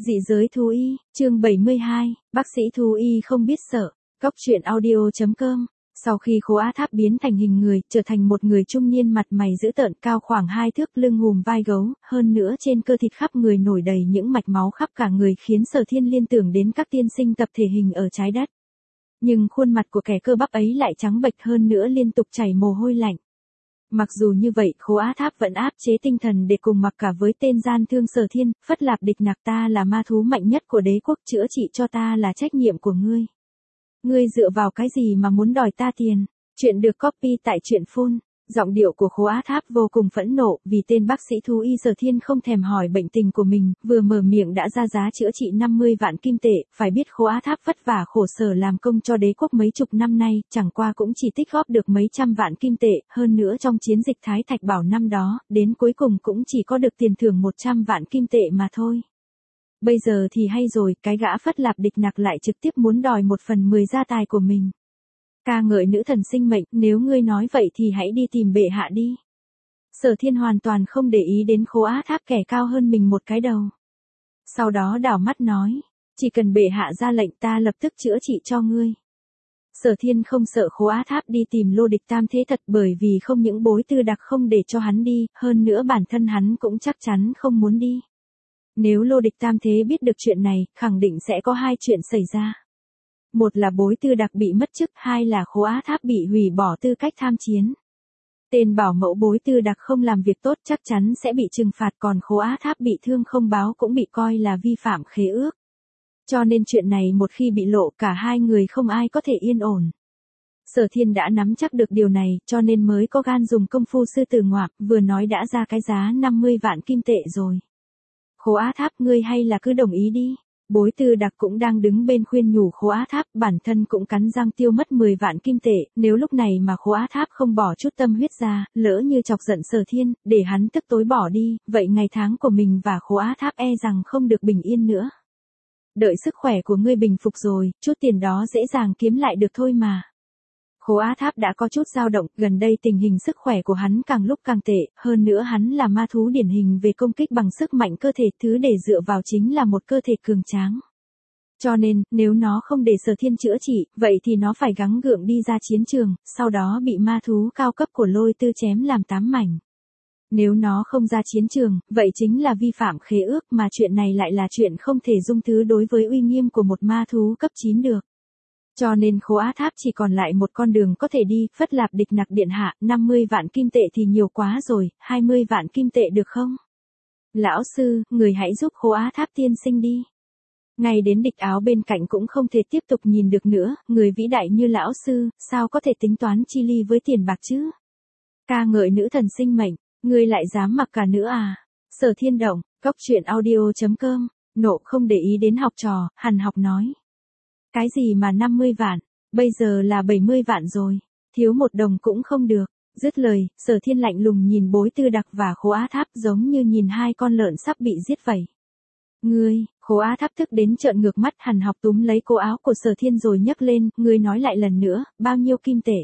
Dị giới thú y, chương 72, bác sĩ thú y không biết sợ. Góc truyện audio.com. Sau khi Khố Á Tháp biến thành hình người, trở thành một người trung niên mặt mày dữ tợn, cao khoảng 2 thước, lưng hùm vai gấu, hơn nữa trên cơ thịt khắp người nổi đầy những mạch máu khắp cả người, khiến Sở Thiên liên tưởng đến các tiên sinh tập thể hình ở trái đất. Nhưng khuôn mặt của kẻ cơ bắp ấy lại trắng bệch, hơn nữa liên tục chảy mồ hôi lạnh. Mặc dù như vậy, Khố Á Tháp vẫn áp chế tinh thần để cùng mặc cả với tên gian thương Sở Thiên, phất lạp địch nặc, ta là ma thú mạnh nhất của đế quốc, chữa trị cho ta là trách nhiệm của ngươi. Ngươi dựa vào cái gì mà muốn đòi ta tiền? Chuyện được copy tại truyện phun. Giọng điệu của Khố Á Tháp vô cùng phẫn nộ, vì tên bác sĩ thú y Sở Thiên không thèm hỏi bệnh tình của mình, vừa mở miệng đã ra giá chữa trị 50 vạn kim tệ, phải biết Khố Á Tháp vất vả khổ sở làm công cho đế quốc mấy chục năm nay, chẳng qua cũng chỉ tích góp được mấy trăm vạn kim tệ, hơn nữa trong chiến dịch Thái Thạch Bảo năm đó, đến cuối cùng cũng chỉ có được tiền thưởng 100 vạn kim tệ mà thôi. Bây giờ thì hay rồi, cái gã phất lạp địch nặc lại trực tiếp muốn đòi 1/10 gia tài của mình. Ca ngợi nữ thần sinh mệnh, nếu ngươi nói vậy thì hãy đi tìm bệ hạ đi. Sở Thiên hoàn toàn không để ý đến Khố Á Tháp kẻ cao hơn mình một cái đầu. Sau đó đảo mắt nói, chỉ cần bệ hạ ra lệnh ta lập tức chữa trị cho ngươi. Sở Thiên không sợ Khố Á Tháp đi tìm Lô Địch Tam Thế thật, bởi vì không những bối tư đặc không để cho hắn đi, hơn nữa bản thân hắn cũng chắc chắn không muốn đi. Nếu Lô Địch Tam Thế biết được chuyện này, khẳng định sẽ có hai chuyện xảy ra. Một là bối tư đặc bị mất chức, hai là Khố Á Tháp bị hủy bỏ tư cách tham chiến. Tên bảo mẫu bối tư đặc không làm việc tốt chắc chắn sẽ bị trừng phạt, còn Khố Á Tháp bị thương không báo cũng bị coi là vi phạm khế ước. Cho nên chuyện này một khi bị lộ, cả hai người không ai có thể yên ổn. Sở Thiên đã nắm chắc được điều này, cho nên mới có gan dùng công phu sư tử ngoạc, vừa nói đã ra cái giá 50 vạn kim tệ rồi. Khố Á Tháp, ngươi hay là cứ đồng ý đi. Bối tư đặc cũng đang đứng bên khuyên nhủ Khố Á Tháp, bản thân cũng cắn răng tiêu mất 10 vạn kim tệ, nếu lúc này mà Khố Á Tháp không bỏ chút tâm huyết ra, lỡ như chọc giận Sở Thiên, để hắn tức tối bỏ đi, vậy ngày tháng của mình và Khố Á Tháp e rằng không được bình yên nữa. Đợi sức khỏe của ngươi bình phục rồi, chút tiền đó dễ dàng kiếm lại được thôi mà. Khố Á Tháp đã có chút dao động, gần đây tình hình sức khỏe của hắn càng lúc càng tệ, hơn nữa hắn là ma thú điển hình về công kích bằng sức mạnh cơ thể, thứ để dựa vào chính là một cơ thể cường tráng. Cho nên, nếu nó không để Sở Thiên chữa trị, vậy thì nó phải gắng gượng đi ra chiến trường, sau đó bị ma thú cao cấp của Lôi Tư chém làm 8 mảnh. Nếu nó không ra chiến trường, vậy chính là vi phạm khế ước, mà chuyện này lại là chuyện không thể dung thứ đối với uy nghiêm của một ma thú cấp 9 được. Cho nên Khố Á Tháp chỉ còn lại một con đường có thể đi, phất lạp địch nặc điện hạ, 50 vạn kim tệ thì nhiều quá rồi, 20 vạn kim tệ được không? Lão sư, người hãy giúp Khố Á Tháp tiên sinh đi. Ngay đến Địch Áo bên cạnh cũng không thể tiếp tục nhìn được nữa, người vĩ đại như lão sư, sao có thể tính toán chi ly với tiền bạc chứ? Ca ngợi nữ thần sinh mệnh, ngươi lại dám mặc cả nữa à? Sở Thiên động, góc truyện audio.com, nộ không để ý đến học trò, hằn học nói. Cái gì mà 50 vạn, bây giờ là 70 vạn rồi, thiếu một đồng cũng không được. Dứt lời, Sở Thiên lạnh lùng nhìn bối tư đặc và Khố Á Tháp, giống như nhìn hai con lợn sắp bị giết vậy. Ngươi, Khố Á Tháp thức đến trợn ngược mắt, hằn học túm lấy cổ áo của Sở Thiên rồi nhấc lên, ngươi nói lại lần nữa, bao nhiêu kim tệ?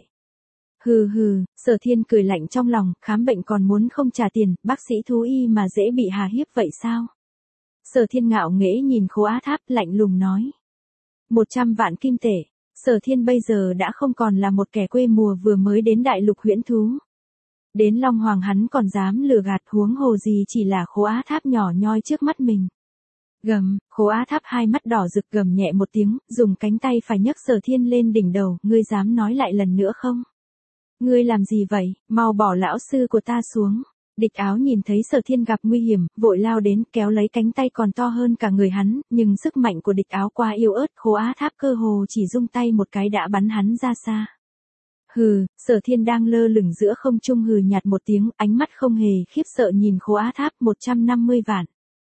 Hừ hừ, Sở Thiên cười lạnh trong lòng, khám bệnh còn muốn không trả tiền, bác sĩ thú y mà dễ bị hà hiếp vậy sao? Sở Thiên ngạo nghễ nhìn Khố Á Tháp, lạnh lùng nói. 100 vạn kim tệ. Sở Thiên bây giờ đã không còn là một kẻ quê mùa vừa mới đến đại lục huyễn thú. Đến Long Hoàng hắn còn dám lừa gạt, huống hồ gì chỉ là Khố Á Tháp nhỏ nhoi trước mắt mình. Gầm, Khố Á Tháp hai mắt đỏ rực gầm nhẹ một tiếng, dùng cánh tay phải nhấc Sở Thiên lên đỉnh đầu, ngươi dám nói lại lần nữa không? Ngươi làm gì vậy, mau bỏ lão sư của ta xuống. Địch Áo nhìn thấy Sở Thiên gặp nguy hiểm, vội lao đến, kéo lấy cánh tay còn to hơn cả người hắn, nhưng sức mạnh của Địch Áo quá yếu ớt, Khố Á Tháp cơ hồ chỉ rung tay một cái đã bắn hắn ra xa. Hừ, Sở Thiên đang lơ lửng giữa không trung hừ nhạt một tiếng, ánh mắt không hề khiếp sợ nhìn Khố Á Tháp, 150 vạn.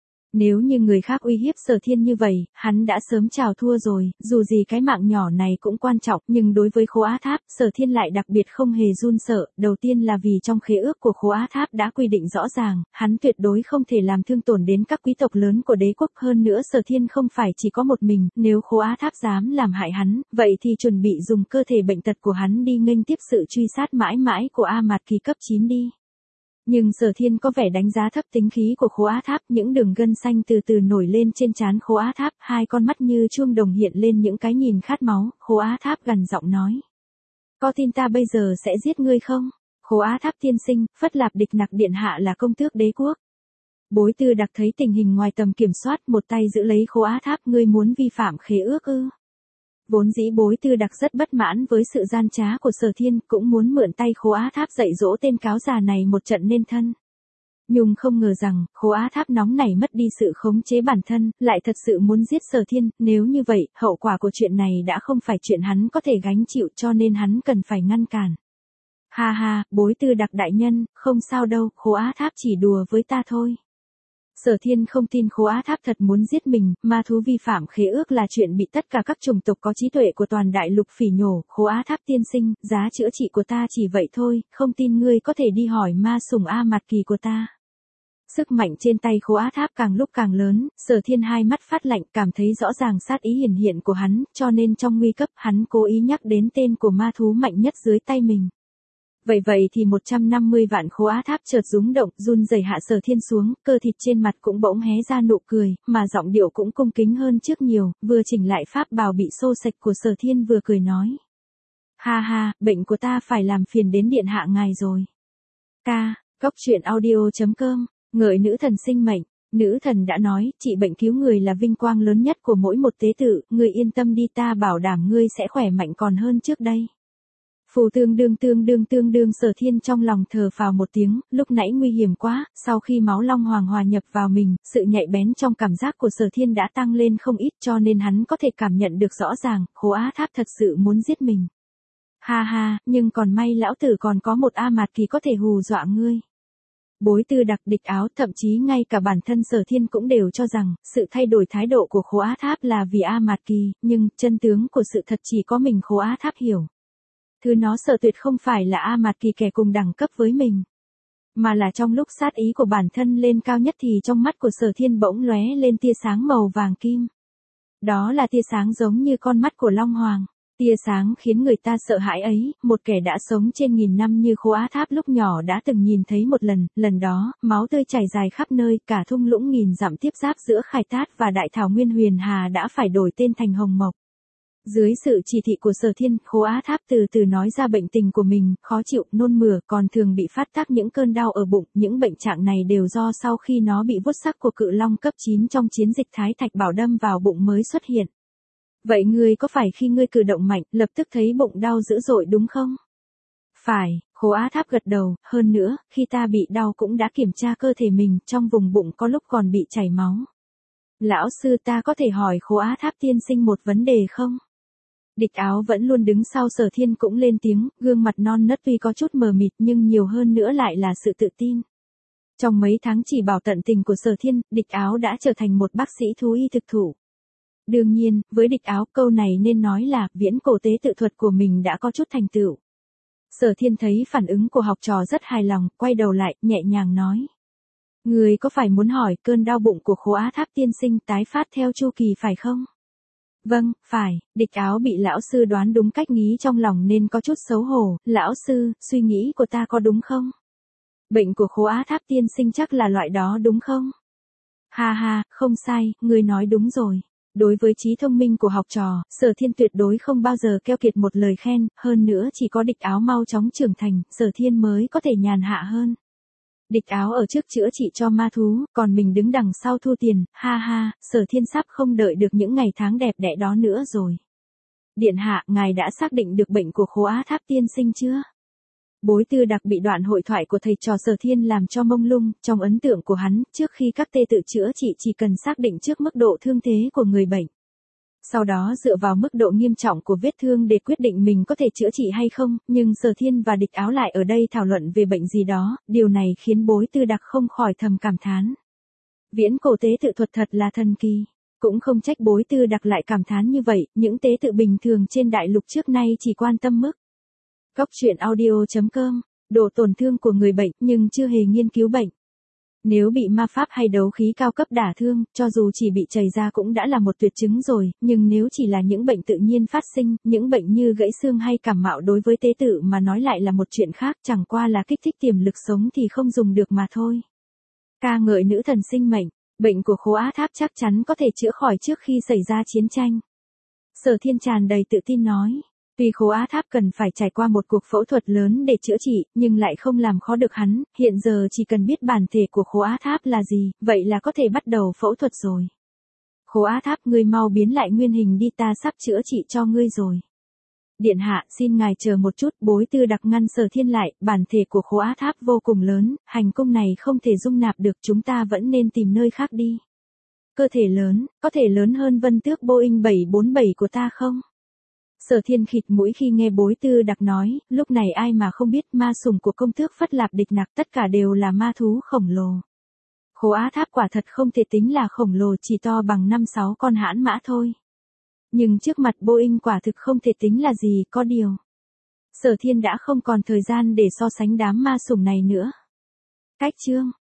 Nếu như người khác uy hiếp Sở Thiên như vậy, hắn đã sớm chào thua rồi, dù gì cái mạng nhỏ này cũng quan trọng, nhưng đối với Khố Á Tháp, Sở Thiên lại đặc biệt không hề run sợ, đầu tiên là vì trong khế ước của Khố Á Tháp đã quy định rõ ràng, hắn tuyệt đối không thể làm thương tổn đến các quý tộc lớn của đế quốc, hơn nữa Sở Thiên không phải chỉ có một mình, nếu Khố Á Tháp dám làm hại hắn, vậy thì chuẩn bị dùng cơ thể bệnh tật của hắn đi nghênh tiếp sự truy sát mãi mãi của A Mạt Kỳ cấp 9 đi. Nhưng Sở Thiên có vẻ đánh giá thấp tính khí của Khố Á Tháp, những đường gân xanh từ từ nổi lên trên trán Khố Á Tháp, hai con mắt như chuông đồng hiện lên những cái nhìn khát máu, Khố Á Tháp gằn giọng nói. Có tin ta bây giờ sẽ giết ngươi không? Khố Á Tháp tiên sinh, Phất Lạp Địch Nặc điện hạ là công tước đế quốc. Bối Tư Đặc thấy tình hình ngoài tầm kiểm soát, một tay giữ lấy Khố Á Tháp, ngươi muốn vi phạm khế ước ư? Vốn dĩ Bối Tư Đặc rất bất mãn với sự gian trá của Sở Thiên, cũng muốn mượn tay Khố Á Tháp dạy dỗ tên cáo già này một trận nên thân. Nhưng không ngờ rằng, Khố Á Tháp nóng nảy mất đi sự khống chế bản thân, lại thật sự muốn giết Sở Thiên, nếu như vậy, hậu quả của chuyện này đã không phải chuyện hắn có thể gánh chịu, cho nên hắn cần phải ngăn cản. Ha ha, Bối Tư Đặc đại nhân, không sao đâu, Khố Á Tháp chỉ đùa với ta thôi. Sở Thiên không tin Khố Á Tháp thật muốn giết mình, ma thú vi phạm khế ước là chuyện bị tất cả các chủng tộc có trí tuệ của toàn đại lục phỉ nhổ. Khố Á Tháp tiên sinh, giá chữa trị của ta chỉ vậy thôi, không tin ngươi có thể đi hỏi ma sủng A Mạt Kỳ của ta. Sức mạnh trên tay Khố Á Tháp càng lúc càng lớn, Sở Thiên hai mắt phát lạnh, cảm thấy rõ ràng sát ý hiển hiện của hắn, cho nên trong nguy cấp hắn cố ý nhắc đến tên của ma thú mạnh nhất dưới tay mình. Vậy thì 150 vạn Khố Á Tháp chợt rúng động, run rẩy hạ Sở Thiên xuống, cơ thịt trên mặt cũng bỗng hé ra nụ cười, mà giọng điệu cũng cung kính hơn trước nhiều, vừa chỉnh lại pháp bào bị xô sạch của Sở Thiên vừa cười nói. Ha ha, bệnh của ta phải làm phiền đến điện hạ ngài rồi. Góc truyện audio.com, ngợi nữ thần sinh mệnh. Nữ thần đã nói, trị bệnh cứu người là vinh quang lớn nhất của mỗi một tế tự, ngươi yên tâm đi, ta bảo đảm ngươi sẽ khỏe mạnh còn hơn trước đây. Phù tương đương Sở Thiên trong lòng thở phào một tiếng, lúc nãy nguy hiểm quá, sau khi máu long hoàng hòa nhập vào mình, sự nhạy bén trong cảm giác của Sở Thiên đã tăng lên không ít, cho nên hắn có thể cảm nhận được rõ ràng, Khố Á Tháp thật sự muốn giết mình. Ha ha, nhưng còn may lão tử còn có một A Mạt Kỳ có thể hù dọa ngươi. Bối Tư Đặc, Địch Áo, thậm chí ngay cả bản thân Sở Thiên cũng đều cho rằng, sự thay đổi thái độ của Khố Á Tháp là vì A Mạt Kỳ, nhưng chân tướng của sự thật chỉ có mình Khố Á Tháp hiểu. Thứ nó sợ tuyệt không phải là A Mạt Kỳ kẻ cùng đẳng cấp với mình, mà là trong lúc sát ý của bản thân lên cao nhất thì trong mắt của Sở Thiên bỗng lóe lên tia sáng màu vàng kim. Đó là tia sáng giống như con mắt của Long Hoàng. Tia sáng khiến người ta sợ hãi ấy, một kẻ đã sống trên nghìn năm như Khố Á Tháp lúc nhỏ đã từng nhìn thấy một lần đó, máu tươi chảy dài khắp nơi, cả thung lũng nghìn dặm tiếp giáp giữa Khai Tát và Đại Thảo Nguyên Huyền Hà đã phải đổi tên thành Hồng Mộc. Dưới sự chỉ thị của Sở Thiên, Khố Á Tháp từ từ nói ra bệnh tình của mình, khó chịu, nôn mửa, còn thường bị phát tác những cơn đau ở bụng, những bệnh trạng này đều do sau khi nó bị vuốt sắc của cự long cấp 9 trong chiến dịch Thái Thạch Bảo đâm vào bụng mới xuất hiện. Vậy ngươi có phải khi ngươi cử động mạnh, lập tức thấy bụng đau dữ dội đúng không? Phải, Khố Á Tháp gật đầu, hơn nữa, khi ta bị đau cũng đã kiểm tra cơ thể mình, trong vùng bụng có lúc còn bị chảy máu. Lão sư, ta có thể hỏi Khố Á Tháp tiên sinh một vấn đề không? Địch Áo vẫn luôn đứng sau Sở Thiên cũng lên tiếng, gương mặt non nớt tuy có chút mờ mịt nhưng nhiều hơn nữa lại là sự tự tin. Trong mấy tháng chỉ bảo tận tình của Sở Thiên, Địch Áo đã trở thành một bác sĩ thú y thực thụ. Đương nhiên, với Địch Áo câu này nên nói là viễn cổ tế tự thuật của mình đã có chút thành tựu. Sở Thiên thấy phản ứng của học trò rất hài lòng, quay đầu lại, nhẹ nhàng nói. Người có phải muốn hỏi cơn đau bụng của Khố Á Tháp tiên sinh tái phát theo chu kỳ phải không? Vâng, phải, Địch Áo bị lão sư đoán đúng cách nghĩ trong lòng nên có chút xấu hổ, lão sư, suy nghĩ của ta có đúng không? Bệnh của Khố Á Tháp tiên sinh chắc là loại đó đúng không? Ha ha, không sai, ngươi nói đúng rồi. Đối với trí thông minh của học trò, Sở Thiên tuyệt đối không bao giờ keo kiệt một lời khen, hơn nữa chỉ có Địch Áo mau chóng trưởng thành, Sở Thiên mới có thể nhàn hạ hơn. Địch Áo ở trước chữa trị cho ma thú, còn mình đứng đằng sau thu tiền, ha ha, Sở Thiên sắp không đợi được những ngày tháng đẹp đẽ đó nữa rồi. Điện hạ, ngài đã xác định được bệnh của Khố Á Tháp tiên sinh chưa? Bối Tư Đặc bị đoạn hội thoại của thầy trò Sở Thiên làm cho mông lung, trong ấn tượng của hắn, trước khi các tê tự chữa trị chỉ cần xác định trước mức độ thương thế của người bệnh. Sau đó dựa vào mức độ nghiêm trọng của vết thương để quyết định mình có thể chữa trị hay không, nhưng Sở Thiên và Địch Áo lại ở đây thảo luận về bệnh gì đó, điều này khiến Bối Tư Đặc không khỏi thầm cảm thán. Viễn cổ tế tự thuật thật là thần kỳ. Cũng không trách Bối Tư Đặc lại cảm thán như vậy, những tế tự bình thường trên đại lục trước nay chỉ quan tâm mức. Góc truyện audio.com, độ tổn thương của người bệnh nhưng chưa hề nghiên cứu bệnh. Nếu bị ma pháp hay đấu khí cao cấp đả thương, cho dù chỉ bị chảy ra cũng đã là một tuyệt chứng rồi, nhưng nếu chỉ là những bệnh tự nhiên phát sinh, những bệnh như gãy xương hay cảm mạo đối với tế tự mà nói lại là một chuyện khác, chẳng qua là kích thích tiềm lực sống thì không dùng được mà thôi. Ca ngợi nữ thần sinh mệnh, bệnh của Khố Á Tháp chắc chắn có thể chữa khỏi trước khi xảy ra chiến tranh. Sở Thiên tràn đầy tự tin nói. Tuy Khố Á Tháp cần phải trải qua một cuộc phẫu thuật lớn để chữa trị, nhưng lại không làm khó được hắn, hiện giờ chỉ cần biết bản thể của Khố Á Tháp là gì, vậy là có thể bắt đầu phẫu thuật rồi. Khố Á Tháp, ngươi mau biến lại nguyên hình đi, ta sắp chữa trị cho ngươi rồi. Điện hạ, xin ngài chờ một chút, Bối Tư Đặc ngăn Sở Thiên lại, bản thể của Khố Á Tháp vô cùng lớn, hành cung này không thể dung nạp được, chúng ta vẫn nên tìm nơi khác đi. Cơ thể lớn, có thể lớn hơn Vân Tước Boeing 747 của ta không? Sở Thiên khịt mũi khi nghe Bối Tư Đặc nói, lúc này ai mà không biết ma sủng của công tước Phất Lạp Địch Nặc tất cả đều là ma thú khổng lồ. Khố Á Tháp quả thật không thể tính là khổng lồ, chỉ to bằng 5-6 con hãn mã thôi. Nhưng trước mặt Boeing quả thực không thể tính là gì, có điều. Sở Thiên đã không còn thời gian để so sánh đám ma sủng này nữa. Cách chương